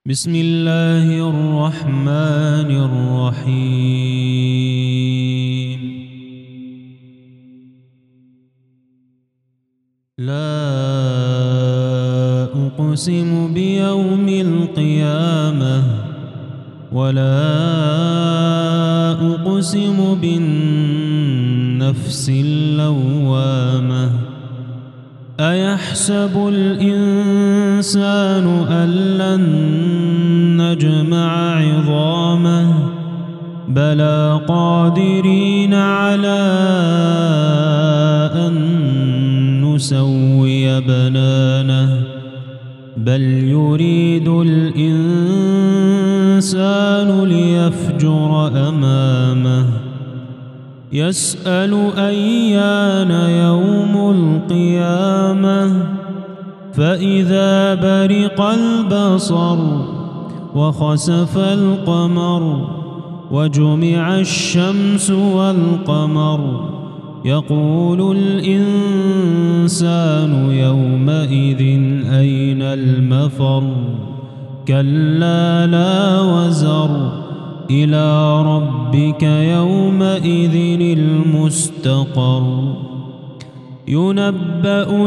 بسم الله الرحمن الرحيم. لا أقسم بيوم القيامة ولا أقسم بالنفس اللوامة. أيحسب الإنسان أن لن نجمع عظامه بلى قادرين على أن نسوي بنانه بل يريد الإنسان ليفجر أمامه يسأل أيان يوم القيامة فإذا برق البصر وخسف القمر وجمع الشمس والقمر يقول الإنسان يومئذ أين المفر كلا لا وزر إلى ربك يومئذ المستقر ينبأ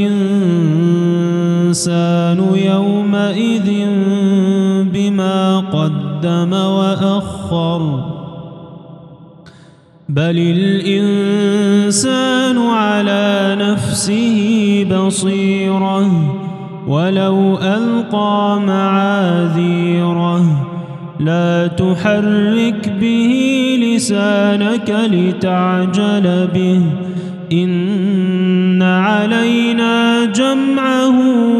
الإنسان يومئذ بما قدم وأخر بل الإنسان على نفسه بصيرة ولو ألقى معاذيره لا تحرك به لسانك لتعجل به إن علينا جمعه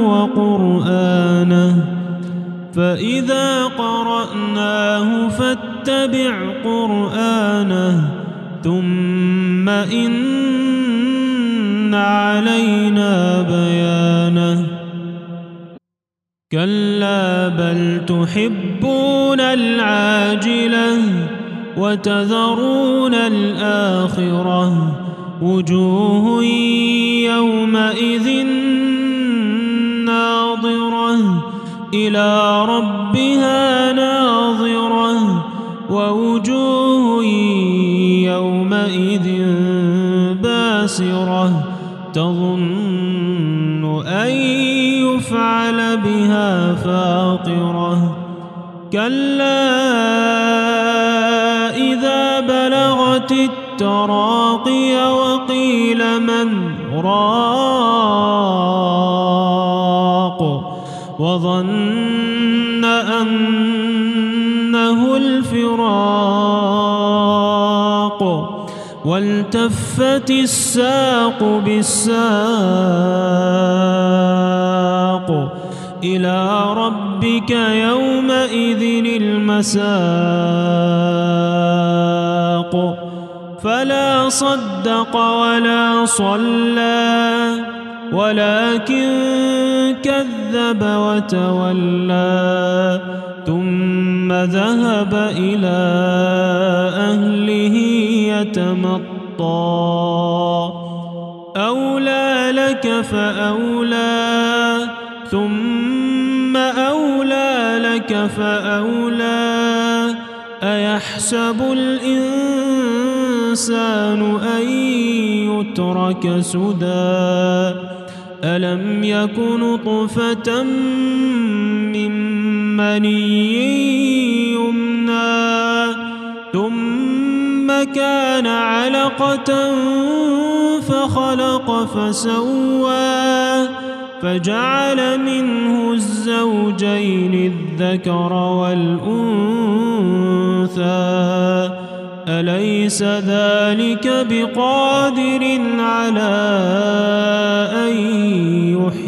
وقرآنه فإذا قرأناه فاتبع قرآنه ثم إن علينا بيانه كلا بل تحبون العاجلة وتذرون الآخرة وجوه يومئذ ناظرة إلى ربها ناظرة ووجوه يومئذ باسرة تظن أن يفعل بها فاقرة كلا إذا بلغت التراقي وقيل من راق وظن أنه الفراق والتفت الساق بالساق إلى ربك يومئذ المساق فلا صدق ولا صلى ولكن كذب وتولى ثم ذهب إلى أهله يتمطى أولى لك فأولى ثم أولى لك فأولى أيحسب الإنسان أن يترك سدى ألم يك نطفة من مني يمنى ثم كان علقة فخلق فسوى فجعل منه الزوجين الذكر والأنثى أليس ذلك بقادر على أن يحيي